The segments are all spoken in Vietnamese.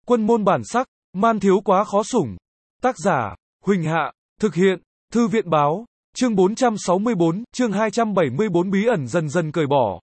Quân môn bản sắc, man thiếu quá khó sủng. Tác giả, Huỳnh Hạ, thực hiện, Thư viện báo, chương 464, chương 274 bí ẩn dần dần cởi bỏ.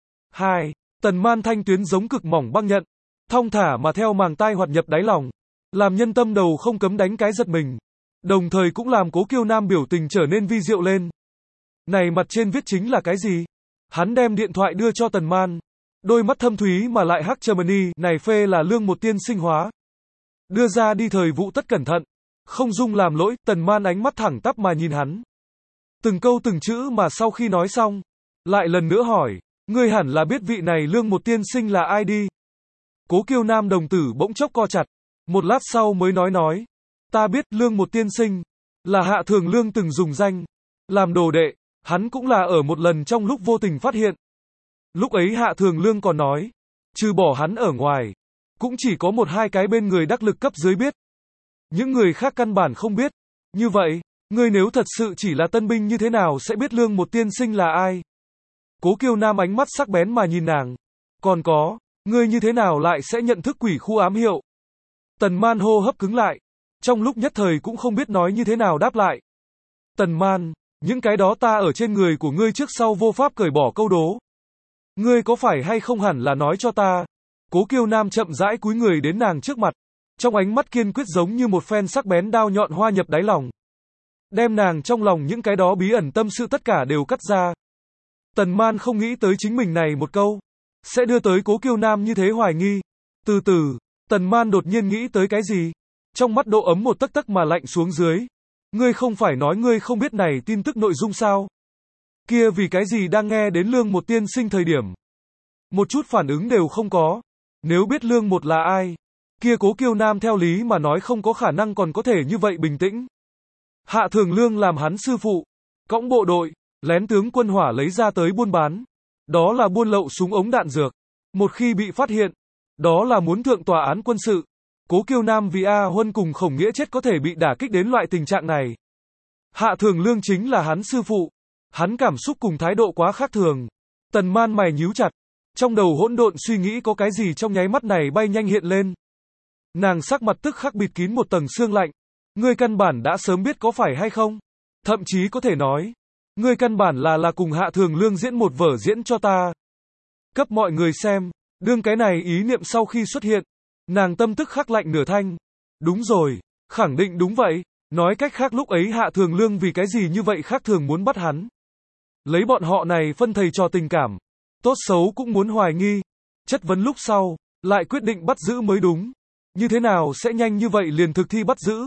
2. Tần man thanh tuyến giống cực mỏng băng nhận, thong thả mà theo màng tai hoạt nhập đáy lòng, làm nhân tâm đầu không cấm đánh cái giật mình, đồng thời cũng làm Cố Kiêu Nam biểu tình trở nên vi diệu lên. Này mặt trên viết chính là cái gì? Hắn đem điện thoại đưa cho Tần man, đôi mắt thâm thúy mà lại hắc Germany, này phê là lương một tiên sinh hóa. Đưa ra đi thời vụ tất cẩn thận, không dung làm lỗi. Tần man ánh mắt thẳng tắp mà nhìn hắn, từng câu từng chữ mà sau khi nói xong, lại lần nữa hỏi, ngươi hẳn là biết vị này lương một tiên sinh là ai đi. Cố Kiêu Nam đồng tử bỗng chốc co chặt, một lát sau mới nói, ta biết lương một tiên sinh, là Hạ Thường Lương từng dùng danh, làm đồ đệ, hắn cũng là ở một lần trong lúc vô tình phát hiện. Lúc ấy Hạ Thường Lương còn nói, trừ bỏ hắn ở ngoài, cũng chỉ có một hai cái bên người đắc lực cấp dưới biết. Những người khác căn bản không biết. Như vậy, ngươi nếu thật sự chỉ là tân binh như thế nào sẽ biết lương một tiên sinh là ai? Cố Kiêu Nam ánh mắt sắc bén mà nhìn nàng. Còn có, ngươi như thế nào lại sẽ nhận thức quỷ khu ám hiệu? Tần man hô hấp cứng lại, trong lúc nhất thời cũng không biết nói như thế nào đáp lại. Tần man, những cái đó ta ở trên người của ngươi trước sau vô pháp cởi bỏ câu đố. Ngươi có phải hay không hẳn là nói cho ta. Cố Kiêu Nam chậm rãi cúi người đến nàng trước mặt, trong ánh mắt kiên quyết giống như một phen sắc bén đao nhọn hoa nhập đáy lòng, đem nàng trong lòng những cái đó bí ẩn tâm sự tất cả đều cắt ra. Tần man không nghĩ tới chính mình này một câu sẽ đưa tới Cố Kiêu Nam như thế hoài nghi. Từ từ, Tần man đột nhiên nghĩ tới cái gì, trong mắt độ ấm một tấc tấc mà lạnh xuống dưới. Ngươi không phải nói ngươi không biết này tin tức nội dung sao? Kia vì cái gì đang nghe đến lương một tiên sinh thời điểm một chút phản ứng đều không có? Nếu biết lương một là ai, kia Cố Kiêu Nam theo lý mà nói không có khả năng còn có thể như vậy bình tĩnh. Hạ Thường Lương làm hắn sư phụ, cõng bộ đội, lén tướng quân hỏa lấy ra tới buôn bán. Đó là buôn lậu súng ống đạn dược. Một khi bị phát hiện, đó là muốn thượng tòa án quân sự. Cố Kiêu Nam vì A Huân cùng Khổng Nghĩa chết có thể bị đả kích đến loại tình trạng này. Hạ Thường Lương chính là hắn sư phụ. Hắn cảm xúc cùng thái độ quá khác thường. Tần man mày nhíu chặt, trong đầu hỗn độn suy nghĩ có cái gì trong nháy mắt này bay nhanh hiện lên. Nàng sắc mặt tức khắc bịt kín một tầng sương lạnh. Ngươi căn bản đã sớm biết có phải hay không? Thậm chí có thể nói, ngươi căn bản là cùng Hạ Thường Lương diễn một vở diễn cho ta. Cấp mọi người xem, đương cái này ý niệm sau khi xuất hiện, nàng tâm tức khắc lạnh nửa thanh. Đúng rồi, khẳng định đúng vậy. Nói cách khác lúc ấy Hạ Thường Lương vì cái gì như vậy khác thường muốn bắt hắn. Lấy bọn họ này phân thầy trò tình cảm, tốt xấu cũng muốn hoài nghi. Chất vấn lúc sau, lại quyết định bắt giữ mới đúng. Như thế nào sẽ nhanh như vậy liền thực thi bắt giữ?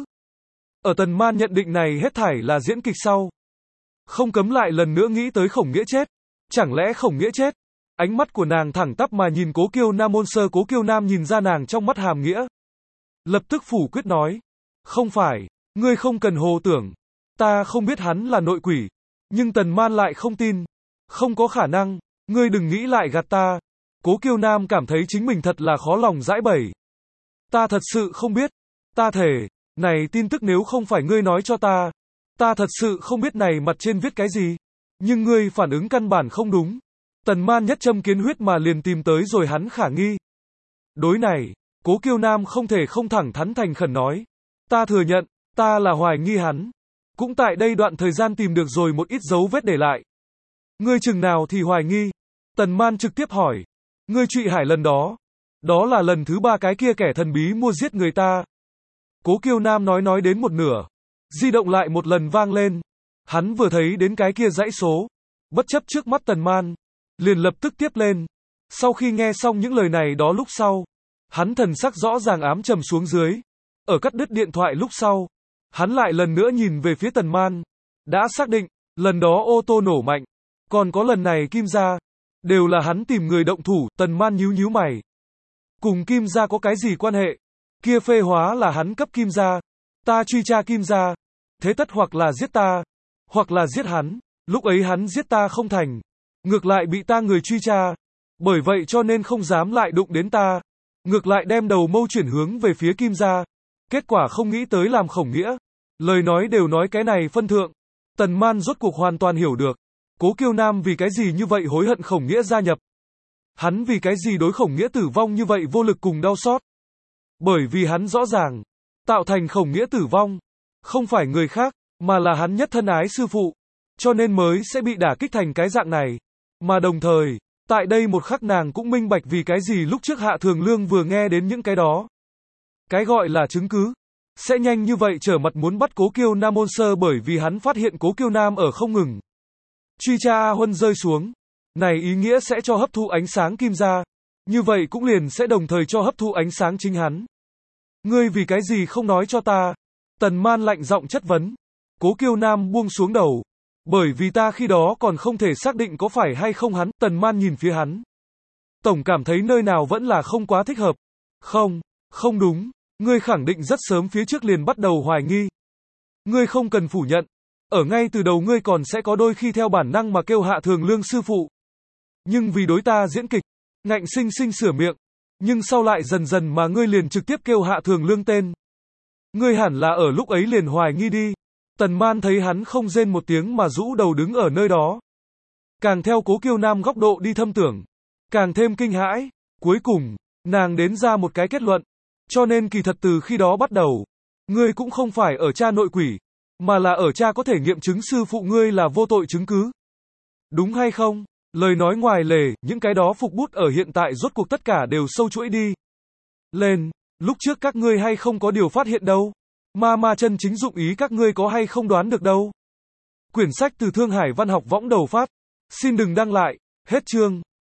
Ở Tần man nhận định này hết thảy là diễn kịch sau, không cấm lại lần nữa nghĩ tới Khổng Nghĩa chết. Chẳng lẽ Khổng Nghĩa chết? Ánh mắt của nàng thẳng tắp mà nhìn Cố Kiêu Nam môn sơ. Cố Kiêu Nam nhìn ra nàng trong mắt hàm nghĩa, lập tức phủ quyết nói, không phải, ngươi không cần hồ tưởng, ta không biết hắn là nội quỷ. Nhưng Tần man lại không tin, không có khả năng, ngươi đừng nghĩ lại gạt ta. Cố Kiêu Nam cảm thấy chính mình thật là khó lòng giải bày. Ta thật sự không biết, ta thề, này tin tức nếu không phải ngươi nói cho ta, ta thật sự không biết này mặt trên viết cái gì. Nhưng ngươi phản ứng căn bản không đúng. Tần man nhất châm kiến huyết mà liền tìm tới rồi hắn khả nghi. Đối này, Cố Kiêu Nam không thể không thẳng thắn thành khẩn nói, ta thừa nhận, ta là hoài nghi hắn. Cũng tại đây đoạn thời gian tìm được rồi một ít dấu vết để lại. Ngươi chừng nào thì hoài nghi? Tần man trực tiếp hỏi, ngươi Trụy Hải lần đó, đó là lần thứ 3 cái kia kẻ thần bí mua giết người ta. Cố Kiêu Nam nói đến một nửa, di động lại một lần vang lên. Hắn vừa thấy đến cái kia dãy số, bất chấp trước mắt Tần man, liền lập tức tiếp lên. Sau khi nghe xong những lời này đó lúc sau, hắn thần sắc rõ ràng ám trầm xuống dưới. Ở cắt đứt điện thoại lúc sau, hắn lại lần nữa nhìn về phía Tần man, đã xác định, lần đó ô tô nổ mạnh, còn có lần này Kim gia, đều là hắn tìm người động thủ. Tần man nhíu mày, cùng Kim gia có cái gì quan hệ? Kia phê hóa là hắn cấp Kim gia, ta truy tra Kim gia, thế tất hoặc là giết ta, hoặc là giết hắn. Lúc ấy hắn giết ta không thành, ngược lại bị ta người truy tra, bởi vậy cho nên không dám lại đụng đến ta, ngược lại đem đầu mâu chuyển hướng về phía Kim gia. Kết quả không nghĩ tới làm Khổng Nghĩa. Lời nói đều nói cái này phân thượng. Tần man rốt cuộc hoàn toàn hiểu được, Cố Kiêu Nam vì cái gì như vậy hối hận Khổng Nghĩa gia nhập. Hắn vì cái gì đối Khổng Nghĩa tử vong như vậy vô lực cùng đau xót. Bởi vì hắn rõ ràng, tạo thành Khổng Nghĩa tử vong, không phải người khác, mà là hắn nhất thân ái sư phụ, cho nên mới sẽ bị đả kích thành cái dạng này. Mà đồng thời, tại đây một khắc nàng cũng minh bạch vì cái gì lúc trước Hạ Thường Lương vừa nghe đến những cái đó. Cái gọi là chứng cứ, sẽ nhanh như vậy trở mặt muốn bắt Cố Kiêu Nam Môn Sơ bởi vì hắn phát hiện Cố Kiêu Nam ở không ngừng. Truy tra A Huân rơi xuống. Này ý nghĩa sẽ cho hấp thụ ánh sáng Kim gia. Như vậy cũng liền sẽ đồng thời cho hấp thụ ánh sáng chính hắn. Ngươi vì cái gì không nói cho ta? Tần Man lạnh giọng chất vấn. Cố Kiêu Nam buông xuống đầu. Bởi vì ta khi đó còn không thể xác định có phải hay không hắn. Tần Man nhìn phía hắn. Tổng cảm thấy nơi nào vẫn là không quá thích hợp. Không, không đúng. Ngươi khẳng định rất sớm phía trước liền bắt đầu hoài nghi. Ngươi không cần phủ nhận. Ở ngay từ đầu ngươi còn sẽ có đôi khi theo bản năng mà kêu Hạ Thường Lương sư phụ. Nhưng vì đối ta diễn kịch, ngạnh sinh sinh sửa miệng. Nhưng sau lại dần dần mà ngươi liền trực tiếp kêu Hạ Thường Lương tên. Ngươi hẳn là ở lúc ấy liền hoài nghi đi. Tần Man thấy hắn không rên một tiếng mà rũ đầu đứng ở nơi đó. Càng theo Cố Kiêu Nam góc độ đi thâm tưởng, càng thêm kinh hãi. Cuối cùng, nàng đến ra một cái kết luận. Cho nên kỳ thật từ khi đó bắt đầu, ngươi cũng không phải ở tra nội quỷ, mà là ở tra có thể nghiệm chứng sư phụ ngươi là vô tội chứng cứ. Đúng hay không? Lời nói ngoài lề, những cái đó phục bút ở hiện tại rốt cuộc tất cả đều sâu chuỗi đi lên. Lúc trước các ngươi hay không có điều phát hiện đâu. Ma chân chính dụng ý các ngươi có hay không đoán được đâu. Quyển sách từ Thương Hải Văn học võng đầu phát. Xin đừng đăng lại. Hết chương.